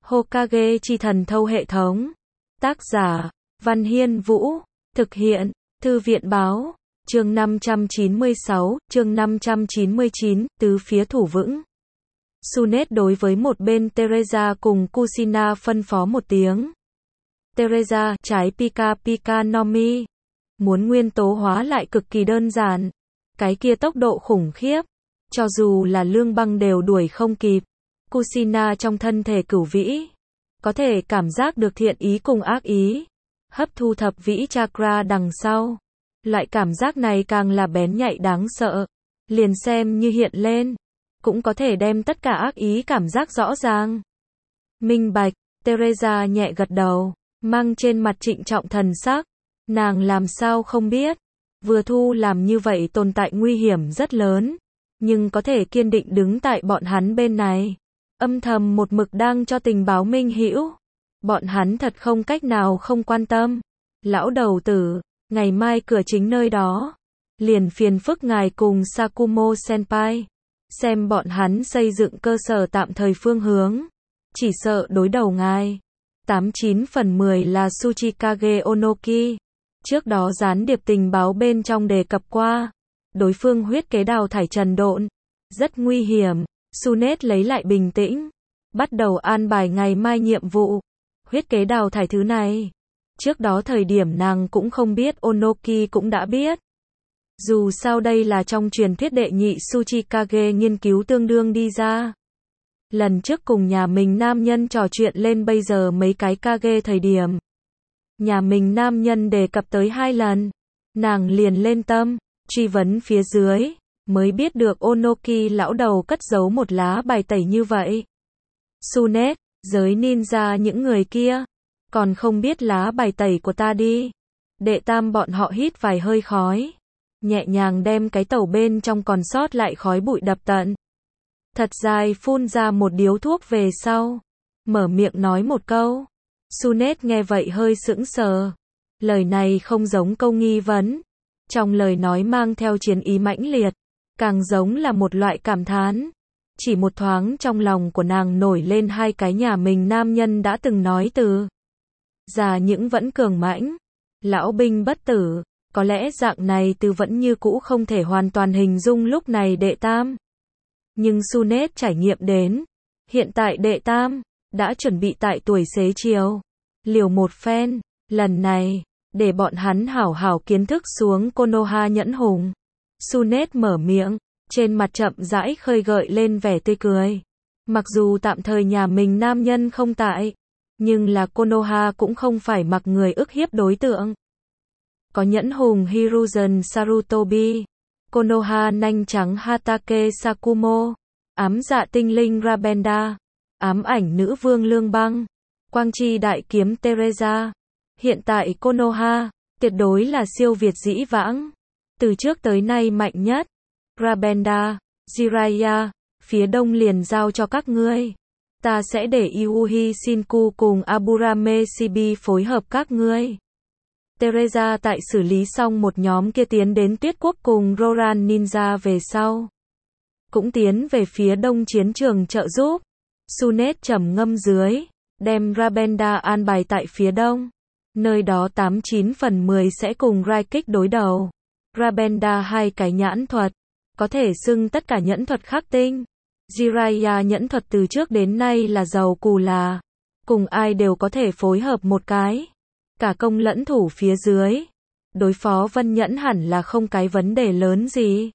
Hokage chi thần thâu hệ thống. Tác giả, Văn Hiên Vũ. Thực hiện, Thư viện Báo. Chương 596, chương 599, tứ phía thủ vững. Tsunade đối với một bên Teresa cùng Kushina phân phó một tiếng. Teresa, trái Pika Pika no Mi. Muốn nguyên tố hóa lại cực kỳ đơn giản. Cái kia tốc độ khủng khiếp. Cho dù là Lương Băng đều đuổi không kịp. Kushina trong thân thể cửu vĩ. Có thể cảm giác được thiện ý cùng ác ý. Hấp thu thập vĩ chakra đằng sau. Loại cảm giác này càng là bén nhạy đáng sợ. Liền xem như hiện lên. Cũng có thể đem tất cả ác ý cảm giác rõ ràng. Minh bạch, Teresa nhẹ gật đầu. Mang trên mặt trịnh trọng thần sắc. Nàng làm sao không biết. Vừa thu làm như vậy tồn tại nguy hiểm rất lớn. Nhưng có thể kiên định đứng tại bọn hắn bên này. Âm thầm một mực đang cho tình báo minh hữu. Bọn hắn thật không cách nào không quan tâm. Lão đầu tử, ngày mai cửa chính nơi đó. Liền phiền phức ngài cùng Sakumo Senpai. Xem bọn hắn xây dựng cơ sở tạm thời phương hướng. Chỉ sợ đối đầu ngài. 89/10 là Tsuchikage Onoki. Trước đó gián điệp tình báo bên trong đề cập qua. Đối phương huyết kế đào thải trần độn. Rất nguy hiểm. Tsunade lấy lại bình tĩnh. Bắt đầu an bài ngày mai nhiệm vụ. Huyết kế đào thải thứ này. Trước đó thời điểm nàng cũng không biết, Onoki cũng đã biết. Dù sao đây là trong truyền thuyết đệ nhị Tsuchikage nghiên cứu tương đương đi ra. Lần trước cùng nhà mình nam nhân trò chuyện lên bây giờ mấy cái Kage thời điểm. Nhà mình nam nhân đề cập tới 2 lần. Nàng liền lên tâm, truy vấn phía dưới. Mới biết được Onoki lão đầu cất giấu một lá bài tẩy như vậy. Tsunade, giới ninja những người kia. Còn không biết lá bài tẩy của ta đi. Đệ tam bọn họ hít vài hơi khói. Nhẹ nhàng đem cái tẩu bên trong còn sót lại khói bụi đập tận. Thật dài phun ra một điếu thuốc về sau. Mở miệng nói một câu. Tsunade nghe vậy hơi sững sờ. Lời này không giống câu nghi vấn. Trong lời nói mang theo chiến ý mãnh liệt. Càng giống là một loại cảm thán. Chỉ một thoáng trong lòng của nàng nổi lên 2 cái nhà mình nam nhân đã từng nói từ. Già những vẫn cường mãnh. Lão binh bất tử. Có lẽ dạng này từ vẫn như cũ không thể hoàn toàn hình dung lúc này đệ tam. Nhưng Tsunade trải nghiệm đến. Hiện tại đệ tam. Đã chuẩn bị tại tuổi xế chiều. Liều một phen. Lần này. Để bọn hắn hảo hảo kiến thức xuống Konoha nhẫn hùng. Tsunade mở miệng. Trên mặt chậm rãi khơi gợi lên vẻ tươi cười. Mặc dù tạm thời nhà mình nam nhân không tại. Nhưng là Konoha cũng không phải mặc người ức hiếp đối tượng. Có nhẫn hùng Hiruzen Sarutobi. Konoha nanh trắng Hatake Sakumo. Ám dạ tinh linh Rabenda. Ám ảnh nữ vương Lương Băng. Quang chi đại kiếm Teresa. Hiện tại Konoha, tuyệt đối là siêu việt dĩ vãng. Từ trước tới nay mạnh nhất. Rabenda, Jiraiya, phía đông liền giao cho các ngươi. Ta sẽ để Iuhi Shinku cùng Aburame Shibi phối hợp các ngươi. Teresa tại xử lý xong một nhóm kia tiến đến Tuyết Quốc cùng Roran Ninja về sau. Cũng tiến về phía đông chiến trường trợ giúp. Tsunade trầm ngâm dưới. Đem Rabenda an bài tại phía đông. Nơi đó 89/10 sẽ cùng Raikik đối đầu. Rabenda 2 cái nhãn thuật. Có thể xưng tất cả nhẫn thuật khắc tinh. Jiraiya nhẫn thuật từ trước đến nay là giàu cù là. Cùng ai đều có thể phối hợp một cái. Cả công lẫn thủ phía dưới. Đối phó Vân Nhẫn hẳn là không cái vấn đề lớn gì.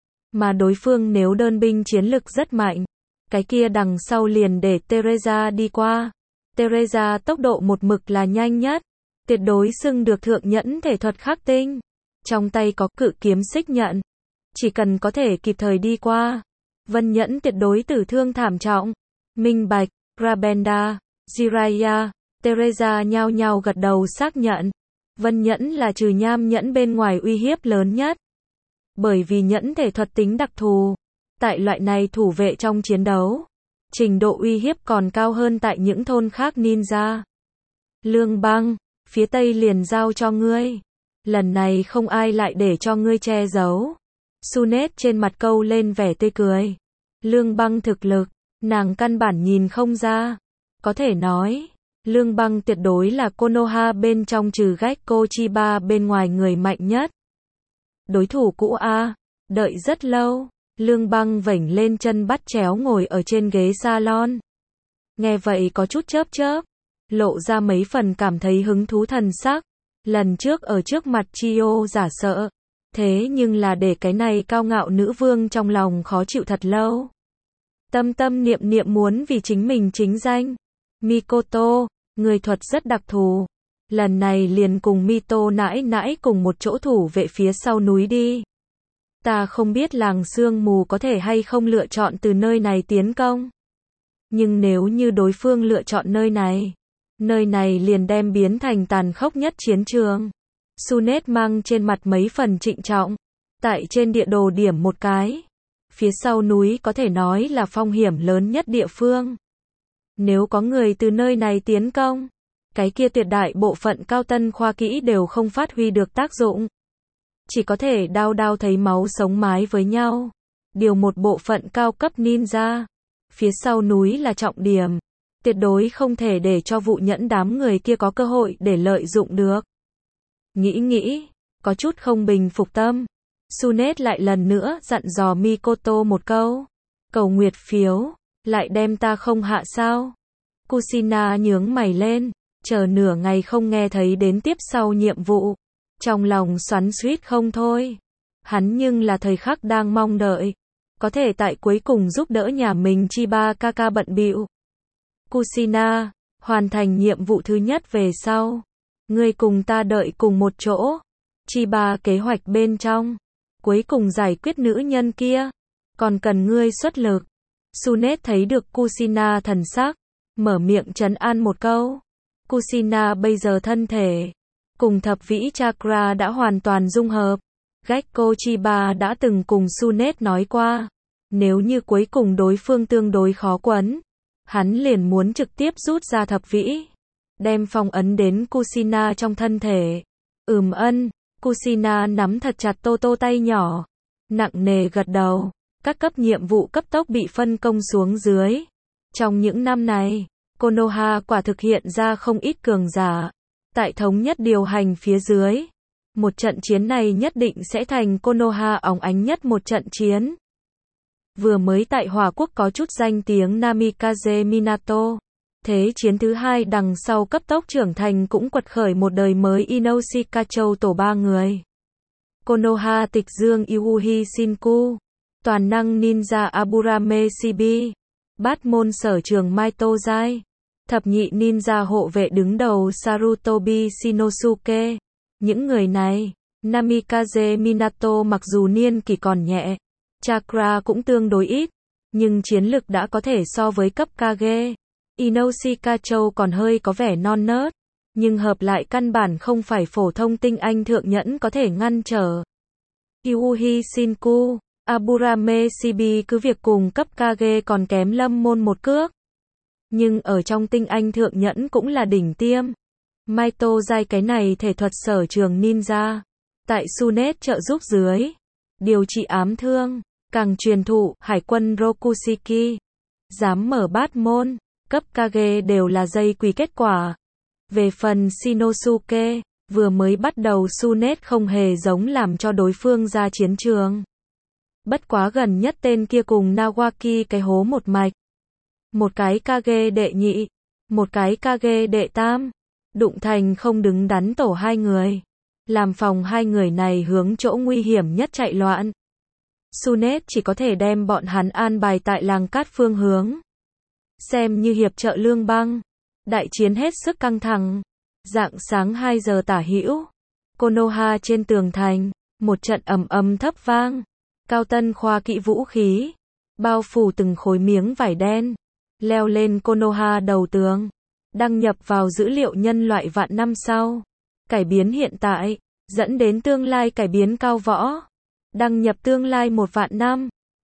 Mà đối phương nếu đơn binh chiến lực rất mạnh. Cái kia đằng sau liền để Teresa đi qua. Teresa tốc độ một mực là nhanh nhất. Tuyệt đối xưng được thượng nhẫn thể thuật khắc tinh. Trong tay có cự kiếm xích nhận. Chỉ cần có thể kịp thời đi qua. Vân Nhẫn tuyệt đối tử thương thảm trọng. Minh bạch, Rabenda, Jiraiya, Teresa nhao nhao gật đầu xác nhận. Vân Nhẫn là trừ nham nhẫn bên ngoài uy hiếp lớn nhất. Bởi vì nhẫn thể thuật tính đặc thù. Tại loại này thủ vệ trong chiến đấu. Trình độ uy hiếp còn cao hơn tại những thôn khác ninja. Lương Băng, phía tây liền giao cho ngươi. Lần này không ai lại để cho ngươi che giấu. Tsunade trên mặt câu lên vẻ tươi cười. Lương Băng thực lực, nàng căn bản nhìn không ra. Có thể nói, Lương Băng tuyệt đối là Konoha bên trong trừ Gekko Chiba bên ngoài người mạnh nhất. Đối thủ cũ a, đợi rất lâu, Lương Băng vểnh lên chân bắt chéo ngồi ở trên ghế salon. Nghe vậy có chút chớp chớp, lộ ra mấy phần cảm thấy hứng thú thần sắc. Lần trước ở trước mặt Chio giả sợ, thế nhưng là để cái này cao ngạo nữ vương trong lòng khó chịu thật lâu. Tâm tâm niệm niệm muốn vì chính mình chính danh. Mikoto, người thuật rất đặc thù. Lần này liền cùng Mito nãi nãi cùng một chỗ thủ vệ phía sau núi đi. Ta không biết làng sương mù có thể hay không lựa chọn từ nơi này tiến công. Nhưng nếu như đối phương lựa chọn nơi này liền đem biến thành tàn khốc nhất chiến trường. Sunet mang trên mặt mấy phần trịnh trọng. Tại trên địa đồ điểm một cái. Phía sau núi có thể nói là phong hiểm lớn nhất địa phương. Nếu có người từ nơi này tiến công, cái kia tuyệt đại bộ phận cao tân khoa kỹ đều không phát huy được tác dụng. Chỉ có thể đao đao thấy máu sống mái với nhau. Điều một bộ phận cao cấp ninja. Phía sau núi là trọng điểm. Tuyệt đối không thể để cho vụ nhẫn đám người kia có cơ hội để lợi dụng được. Nghĩ, có chút không bình phục tâm. Sunet lại lần nữa dặn dò Mikoto một câu. Cầu nguyệt phiếu, lại đem ta không hạ sao? Kushina nhướng mày lên, chờ nửa ngày không nghe thấy đến tiếp sau nhiệm vụ. Trong lòng xoắn xuýt không thôi. Hắn nhưng là thời khắc đang mong đợi. Có thể tại cuối cùng giúp đỡ nhà mình Chiba Kaka bận bịu. Kushina, hoàn thành nhiệm vụ thứ nhất về sau. Ngươi cùng ta đợi cùng một chỗ. Chiba kế hoạch bên trong. Cuối cùng giải quyết nữ nhân kia. Còn cần ngươi xuất lực. Sunet thấy được Kushina thần sắc. Mở miệng trấn an một câu. Kushina bây giờ thân thể. Cùng thập vĩ chakra đã hoàn toàn dung hợp. Gekko Chiba đã từng cùng Sunet nói qua. Nếu như cuối cùng đối phương tương đối khó quấn. Hắn liền muốn trực tiếp rút ra thập vĩ. Đem phong ấn đến Kushina trong thân thể. Ân. Kushina nắm thật chặt Toto tay nhỏ. Nặng nề gật đầu. Các cấp nhiệm vụ cấp tốc bị phân công xuống dưới. Trong những năm này, Konoha quả thực hiện ra không ít cường giả. Tại thống nhất điều hành phía dưới. Một trận chiến này nhất định sẽ thành Konoha óng ánh nhất một trận chiến. Vừa mới tại Hòa Quốc có chút danh tiếng Namikaze Minato. Thế chiến thứ hai đằng sau cấp tốc trưởng thành cũng quật khởi một đời mới Inoshika Châu tổ 3 người. Konoha tịch dương Iuhi Shinku. Toàn năng ninja Aburame Shibi. Bát môn sở trường Maito Jai. Thập nhị ninja hộ vệ đứng đầu Sarutobi Shinosuke. Những người này, Namikaze Minato mặc dù niên kỷ còn nhẹ, chakra cũng tương đối ít, nhưng chiến lực đã có thể so với cấp Kage. Inoshika Châu còn hơi có vẻ non nớt, nhưng hợp lại căn bản không phải phổ thông tinh anh thượng nhẫn có thể ngăn trở. Iuhi Shinku, Aburame Shibi cứ việc cùng cấp Kage còn kém Lâm Môn một cước. Nhưng ở trong tinh anh thượng nhẫn cũng là đỉnh tiêm. Maito Jai cái này thể thuật sở trường ninja. Tại Sunet trợ giúp dưới. Điều trị ám thương. Càng truyền thụ hải quân Rokushiki. Dám mở bát môn. Cấp Kage đều là dây quỳ kết quả. Về phần Shinosuke. Vừa mới bắt đầu Sunet không hề giống làm cho đối phương ra chiến trường. Bất quá gần nhất tên kia cùng Nawaki cái hố một mạch. Một cái Kage đệ nhị. Một cái Kage đệ tam. Đụng thành không đứng đắn tổ hai người. Làm phòng hai người này hướng chỗ nguy hiểm nhất chạy loạn. Sunet chỉ có thể đem bọn hắn an bài tại làng cát phương hướng. Xem như hiệp trợ Lương Băng. Đại chiến hết sức căng thẳng. Rạng sáng 2 giờ tả hữu. Konoha trên tường thành. Một trận ầm thấp vang. Cao tân khoa kỹ vũ khí. Bao phủ từng khối miếng vải đen. Leo lên Konoha đầu tường. Đăng nhập vào dữ liệu nhân loại vạn năm sau. Cải biến hiện tại. Dẫn đến tương lai cải biến cao võ. Đăng nhập tương lai 1 vạn năm.